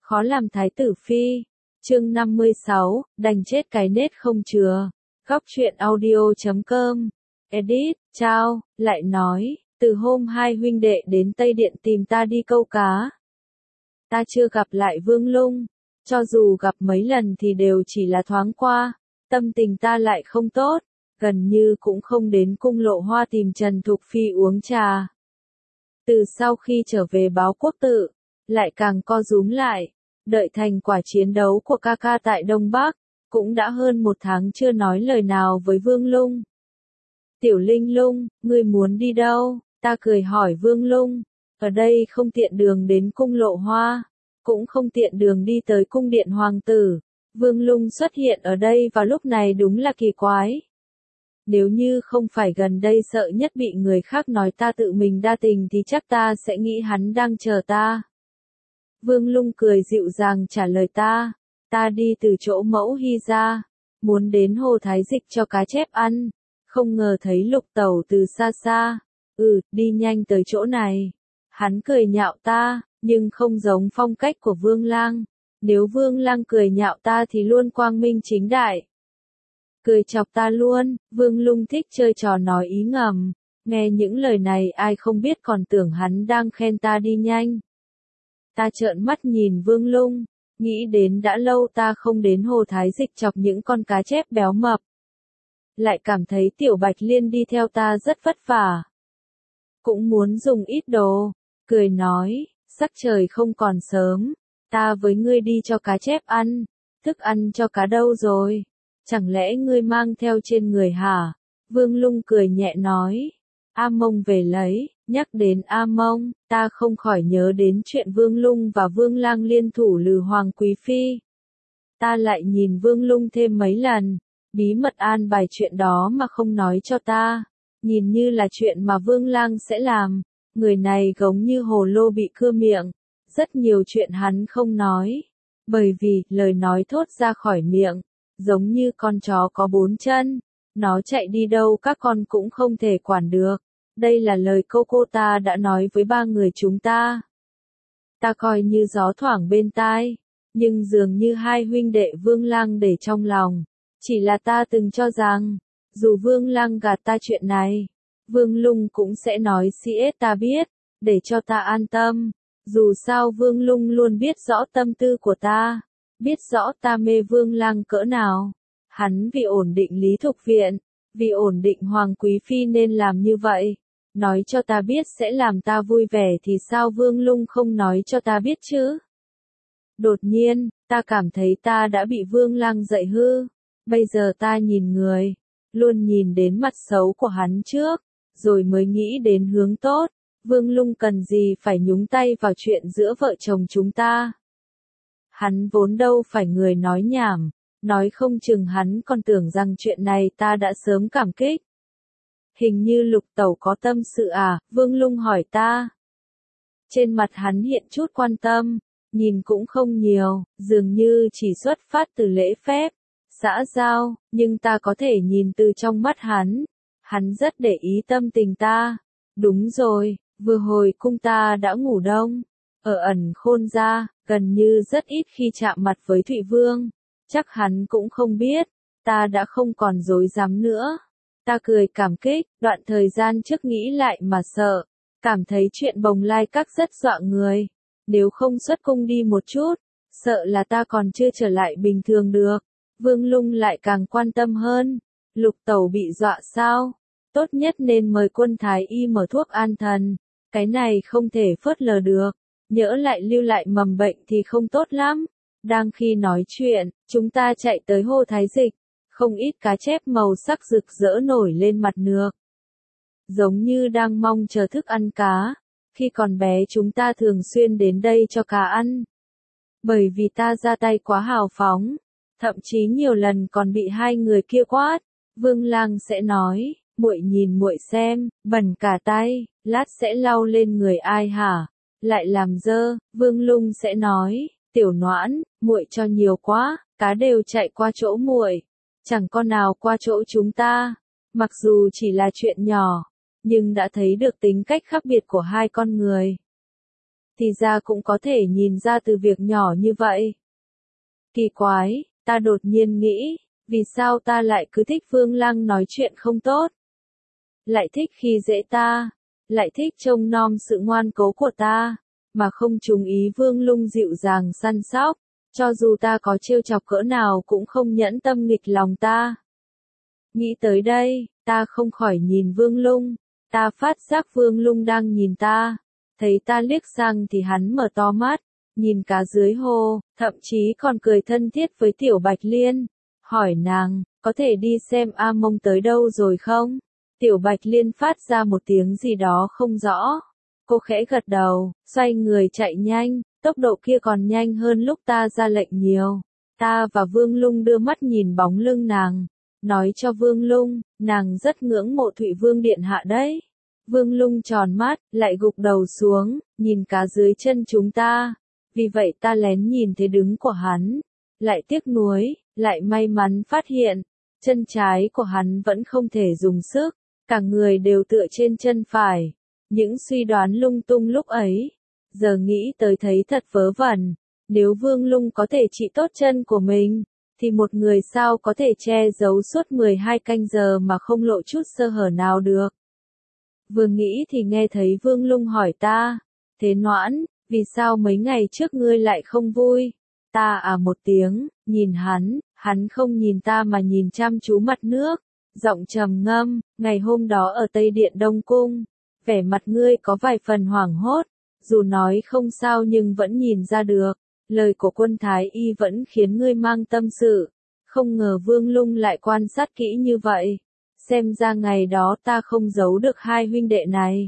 khó làm thái tử phi. Chương 56, đành chết cái nết không chừa. Góc truyện audio.com. Edit, chao, lại nói, từ hôm hai huynh đệ đến Tây Điện tìm ta đi câu cá. Ta chưa gặp lại Vương Lung, cho dù gặp mấy lần thì đều chỉ là thoáng qua, tâm tình ta lại không tốt, gần như cũng không đến cung Lộ Hoa tìm Trần Thục Phi uống trà. Từ sau khi trở về báo quốc tự, lại càng co rúm lại, đợi thành quả chiến đấu của ca ca tại Đông Bắc, cũng đã hơn một tháng chưa nói lời nào với Vương Lung. Tiểu Linh Lung, ngươi muốn đi đâu? Ta cười hỏi Vương Lung, ở đây không tiện đường đến cung Lộ Hoa, cũng không tiện đường đi tới cung điện hoàng tử. Vương Lung xuất hiện ở đây vào lúc này đúng là kỳ quái. Nếu như không phải gần đây sợ nhất bị người khác nói ta tự mình đa tình thì chắc ta sẽ nghĩ hắn đang chờ ta. Vương Lung cười dịu dàng trả lời ta đi từ chỗ Mẫu Hy ra, muốn đến Hồ Thái Dịch cho cá chép ăn, không ngờ thấy Lục Tẩu từ xa xa, đi nhanh tới chỗ này. Hắn cười nhạo ta, nhưng không giống phong cách của Vương Lang, nếu Vương Lang cười nhạo ta thì luôn quang minh chính đại. Cười chọc ta luôn. Vương Lung thích chơi trò nói ý ngầm, nghe những lời này ai không biết còn tưởng hắn đang khen ta đi nhanh. Ta trợn mắt nhìn Vương Lung, nghĩ đến đã lâu ta không đến Hồ Thái Dịch chọc những con cá chép béo mập. Lại cảm thấy Tiểu Bạch Liên đi theo ta rất vất vả. Cũng muốn dùng ít đồ, cười nói, sắc trời không còn sớm, ta với ngươi đi cho cá chép ăn, thức ăn cho cá đâu rồi? Chẳng lẽ ngươi mang theo trên người hả? Vương Lung cười nhẹ nói, A Mông về lấy. Nhắc đến A Mông, ta không khỏi nhớ đến chuyện Vương Lung và Vương Lang liên thủ lừ Hoàng Quý Phi. Ta lại nhìn Vương Lung thêm mấy lần, bí mật an bài chuyện đó mà không nói cho ta, nhìn như là chuyện mà Vương Lang sẽ làm. Người này giống như hồ lô bị cưa miệng, rất nhiều chuyện hắn không nói, bởi vì lời nói thốt ra khỏi miệng, giống như con chó có bốn chân, nó chạy đi đâu các con cũng không thể quản được. Đây là lời cô ta đã nói với ba người chúng ta. Ta coi như gió thoảng bên tai, nhưng dường như hai huynh đệ Vương Lang để trong lòng. Chỉ là ta từng cho rằng, dù Vương Lang gạt ta chuyện này, Vương Lung cũng sẽ nói xiết ta biết, để cho ta an tâm. Dù sao Vương Lung luôn biết rõ tâm tư của ta, biết rõ ta mê Vương Lang cỡ nào. Hắn vì ổn định Lý Thục Viện, vì ổn định Hoàng Quý Phi nên làm như vậy. Nói cho ta biết sẽ làm ta vui vẻ thì sao Vương Lung không nói cho ta biết chứ? Đột nhiên, ta cảm thấy ta đã bị Vương Lang dạy hư. Bây giờ ta nhìn người, luôn nhìn đến mặt xấu của hắn trước, rồi mới nghĩ đến hướng tốt. Vương Lung cần gì phải nhúng tay vào chuyện giữa vợ chồng chúng ta? Hắn vốn đâu phải người nói nhảm, nói không chừng hắn còn tưởng rằng chuyện này ta đã sớm cảm kích. Hình như Lục Tẩu có tâm sự à? Vương Lung hỏi ta. Trên mặt hắn hiện chút quan tâm, nhìn cũng không nhiều, dường như chỉ xuất phát từ lễ phép, xã giao, nhưng ta có thể nhìn từ trong mắt hắn. Hắn rất để ý tâm tình ta. Đúng rồi, vừa hồi cung ta đã ngủ đông. Ở Ẩn Khôn gia, gần như rất ít khi chạm mặt với Thụy Vương. Chắc hắn cũng không biết, ta đã không còn dối dám nữa. Ta cười cảm kích, đoạn thời gian trước nghĩ lại mà sợ, cảm thấy chuyện Bồng Lai Các rất dọa người. Nếu không xuất cung đi một chút, sợ là ta còn chưa trở lại bình thường được. Vương Lung lại càng quan tâm hơn. Lục Tẩu bị dọa sao? Tốt nhất nên mời quân thái y mở thuốc an thần. Cái này không thể phớt lờ được. Nhỡ lại lưu lại mầm bệnh thì không tốt lắm. Đang khi nói chuyện, chúng ta chạy tới Hồ Thái Dịch. Không ít cá chép màu sắc rực rỡ nổi lên mặt nước. Giống như đang mong chờ thức ăn cá. Khi còn bé chúng ta thường xuyên đến đây cho cá ăn. Bởi vì ta ra tay quá hào phóng. Thậm chí nhiều lần còn bị hai người kia quát. Vương Lang sẽ nói, muội nhìn muội xem, bẩn cả tay, lát sẽ lau lên người ai hả? Lại làm dơ. Vương Lung sẽ nói, Tiểu Noãn, muội cho nhiều quá, cá đều chạy qua chỗ muội. Chẳng con nào qua chỗ chúng ta. Mặc dù chỉ là chuyện nhỏ, nhưng đã thấy được tính cách khác biệt của hai con người. thì ra cũng có thể nhìn ra từ việc nhỏ như vậy. Kỳ quái, ta đột nhiên nghĩ, vì sao ta lại cứ thích Vương Lăng nói chuyện không tốt? Lại thích khi dễ ta, lại thích trông nom sự ngoan cố của ta, mà không chú ý Vương Lung dịu dàng săn sóc, cho dù ta có trêu chọc cỡ nào cũng không nhẫn tâm nghịch lòng ta. Nghĩ tới đây, ta không khỏi nhìn Vương Lung, ta phát giác Vương Lung đang nhìn ta, thấy ta liếc sang thì hắn mở to mắt, nhìn cá dưới hồ, thậm chí còn cười thân thiết với Tiểu Bạch Liên, hỏi nàng, có thể đi xem A Mông tới đâu rồi không? Tiểu Bạch Liên phát ra một tiếng gì đó không rõ. Cô khẽ gật đầu, xoay người chạy nhanh, tốc độ kia còn nhanh hơn lúc ta ra lệnh nhiều. Ta và Vương Lung đưa mắt nhìn bóng lưng nàng, nói cho Vương Lung, nàng rất ngưỡng mộ Thụy Vương Điện Hạ đấy. Vương Lung tròn mắt, lại gục đầu xuống, nhìn cá dưới chân chúng ta. Vì vậy ta lén nhìn thấy đứng của hắn, lại tiếc nuối, lại may mắn phát hiện, chân trái của hắn vẫn không thể dùng sức, cả người đều tựa trên chân phải. Những suy đoán lung tung lúc ấy, giờ nghĩ tới thấy thật vớ vẩn. Nếu Vương Lung có thể trị tốt chân của mình, thì một người sao có thể che giấu suốt 12 canh giờ mà không lộ chút sơ hở nào được. Vừa nghĩ thì nghe thấy Vương Lung hỏi ta, thế Noãn, vì sao mấy ngày trước ngươi lại không vui? Ta một tiếng, nhìn hắn không nhìn ta mà nhìn chăm chú mặt nước, giọng trầm ngâm, ngày hôm đó ở Tây Điện Đông Cung, vẻ mặt ngươi có vài phần hoảng hốt, dù nói không sao nhưng vẫn nhìn ra được, lời của quân Thái Y vẫn khiến ngươi mang tâm sự, không ngờ Vương Lung lại quan sát kỹ như vậy, xem ra ngày đó ta không giấu được hai huynh đệ này.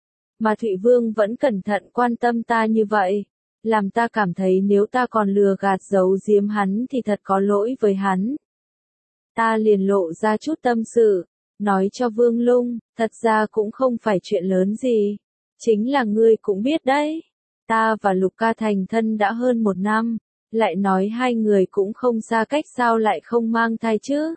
Mà Thụy Vương vẫn cẩn thận quan tâm ta như vậy, làm ta cảm thấy nếu ta còn lừa gạt giấu giếm hắn thì thật có lỗi với hắn. Ta liền lộ ra chút tâm sự, nói cho Vương Lung, thật ra cũng không phải chuyện lớn gì, chính là ngươi cũng biết đấy, ta và Lục Ca thành thân đã hơn 1 năm, lại nói hai người cũng không xa cách sao lại không mang thai chứ.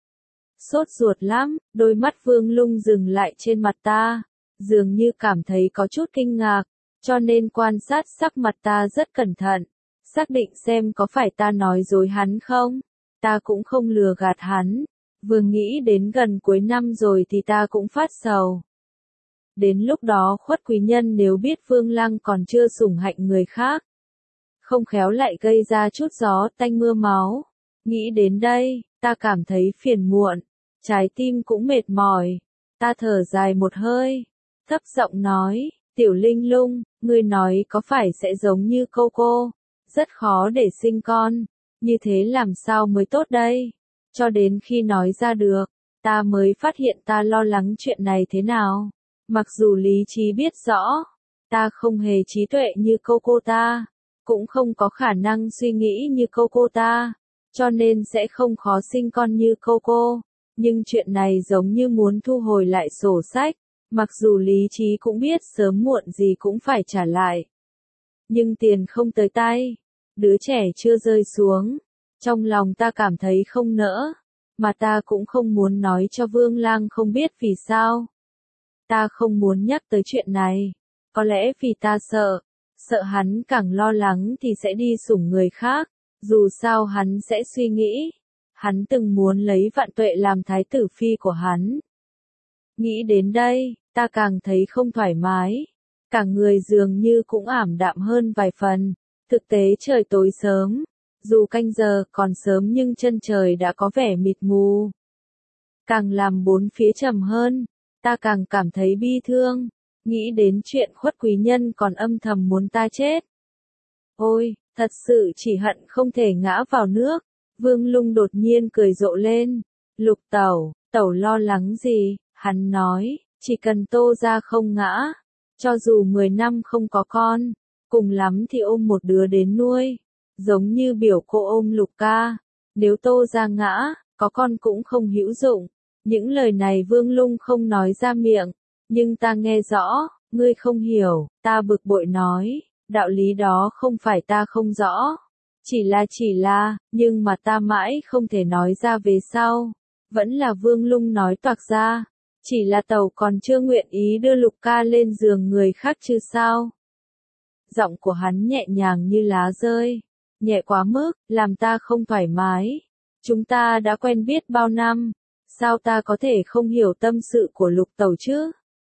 Sốt ruột lắm, đôi mắt Vương Lung dừng lại trên mặt ta, dường như cảm thấy có chút kinh ngạc, cho nên quan sát sắc mặt ta rất cẩn thận, xác định xem có phải ta nói dối hắn không. Ta cũng không lừa gạt hắn, vừa nghĩ đến gần cuối năm rồi thì ta cũng phát sầu. Đến lúc đó Khuất quý nhân nếu biết Vương Lăng còn chưa sủng hạnh người khác, không khéo lại gây ra chút gió tanh mưa máu. Nghĩ đến đây, ta cảm thấy phiền muộn, trái tim cũng mệt mỏi. Ta thở dài một hơi, thấp giọng nói, Tiểu Linh Lung, ngươi nói có phải sẽ giống như cô, rất khó để sinh con, như thế làm sao mới tốt đây? Cho đến khi nói ra được, ta mới phát hiện ta lo lắng chuyện này thế nào. Mặc dù lý trí biết rõ, ta không hề trí tuệ như cô ta, cũng không có khả năng suy nghĩ như cô ta, cho nên sẽ không khó sinh con như cô. Nhưng chuyện này giống như muốn thu hồi lại sổ sách, mặc dù lý trí cũng biết sớm muộn gì cũng phải trả lại. Nhưng tiền không tới tay, đứa trẻ chưa rơi xuống, trong lòng ta cảm thấy không nỡ, mà ta cũng không muốn nói cho Vương Lang không biết vì sao. Ta không muốn nhắc tới chuyện này, có lẽ vì ta sợ hắn càng lo lắng thì sẽ đi sủng người khác, dù sao hắn sẽ suy nghĩ, hắn từng muốn lấy Vạn Tuệ làm thái tử phi của hắn. Nghĩ đến đây, ta càng thấy không thoải mái, cả người dường như cũng ảm đạm hơn vài phần. Thực tế trời tối sớm, dù canh giờ còn sớm nhưng chân trời đã có vẻ mịt mù. Càng làm bốn phía trầm hơn, ta càng cảm thấy bi thương, nghĩ đến chuyện Khuất quý nhân còn âm thầm muốn ta chết. Ôi, thật sự chỉ hận không thể ngã vào nước. Vương Lung đột nhiên cười rộ lên. Lục tẩu lo lắng gì, hắn nói, chỉ cần Tô gia không ngã, cho dù 10 năm không có con, cùng lắm thì ôm một đứa đến nuôi, giống như biểu cô ôm Lục ca, nếu Tô gia ngã, có con cũng không hữu dụng. Những lời này Vương Lung không nói ra miệng, nhưng ta nghe rõ, ngươi không hiểu, ta bực bội nói, đạo lý đó không phải ta không rõ, chỉ là, nhưng mà ta mãi không thể nói ra về sau, vẫn là Vương Lung nói toạc ra, chỉ là tẩu còn chưa nguyện ý đưa Lục ca lên giường người khác chứ sao. Giọng của hắn nhẹ nhàng như lá rơi. Nhẹ quá mức, làm ta không thoải mái. Chúng ta đã quen biết bao năm. Sao ta có thể không hiểu tâm sự của Lục Tẩu chứ?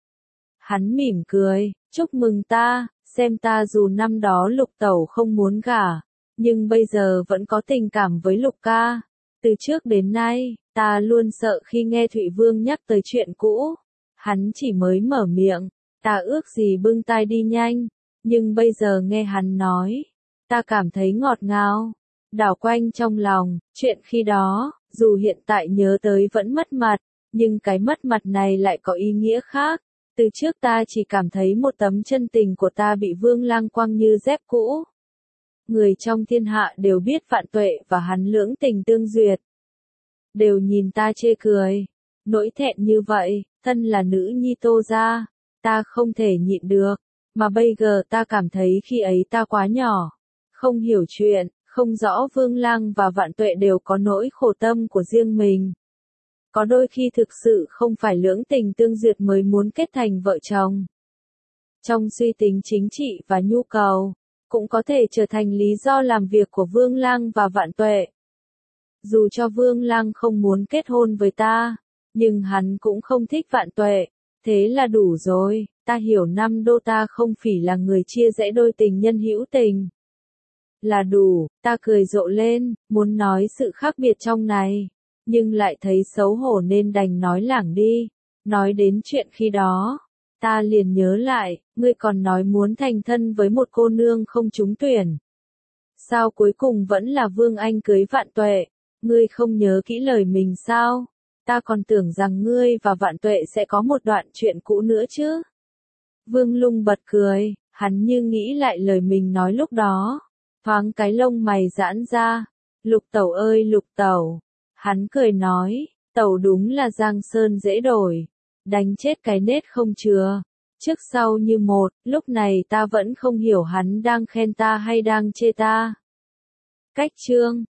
Hắn mỉm cười, chúc mừng ta, xem ta dù năm đó Lục Tẩu không muốn gả, nhưng bây giờ vẫn có tình cảm với Lục ca. Từ trước đến nay, ta luôn sợ khi nghe Thụy Vương nhắc tới chuyện cũ. Hắn chỉ mới mở miệng, ta ước gì bưng tai đi nhanh, nhưng bây giờ nghe hắn nói, ta cảm thấy ngọt ngào, đảo quanh trong lòng, chuyện khi đó, dù hiện tại nhớ tới vẫn mất mặt, nhưng cái mất mặt này lại có ý nghĩa khác. Từ trước ta chỉ cảm thấy một tấm chân tình của ta bị Vương Lăng quăng như dép cũ. Người trong thiên hạ đều biết Vạn Tuệ và hắn lưỡng tình tương duyệt. Đều nhìn ta chê cười. Nỗi thẹn như vậy, thân là nữ nhi Tô gia, ta không thể nhịn được. Mà bây giờ ta cảm thấy khi ấy ta quá nhỏ. Không hiểu chuyện, không rõ Vương Lăng và Vạn Tuệ đều có nỗi khổ tâm của riêng mình. Có đôi khi thực sự không phải lưỡng tình tương duyệt mới muốn kết thành vợ chồng. Trong suy tính chính trị và nhu cầu, cũng có thể trở thành lý do làm việc của Vương Lăng và Vạn Tuệ. Dù cho Vương Lăng không muốn kết hôn với ta, nhưng hắn cũng không thích Vạn Tuệ, thế là đủ rồi, ta hiểu năm đô ta không phỉ là người chia rẽ đôi tình nhân hữu tình. Là đủ, ta cười rộ lên, muốn nói sự khác biệt trong này, nhưng lại thấy xấu hổ nên đành nói lảng đi. Nói đến chuyện khi đó, ta liền nhớ lại, ngươi còn nói muốn thành thân với một cô nương không trúng tuyển. Sao cuối cùng vẫn là Vương Anh cưới Vạn Tuệ, ngươi không nhớ kỹ lời mình sao? Ta còn tưởng rằng ngươi và Vạn Tuệ sẽ có một đoạn chuyện cũ nữa chứ. Vương Lung bật cười, hắn như nghĩ lại lời mình nói lúc đó. Thoáng cái lông mày giãn ra. Lục Tẩu ơi Lục Tẩu. Hắn cười nói, Tẩu đúng là giang sơn dễ đổi. Đánh chết cái nết không chừa. Trước sau như một, lúc này ta vẫn không hiểu hắn đang khen ta hay đang chê ta. Cách chương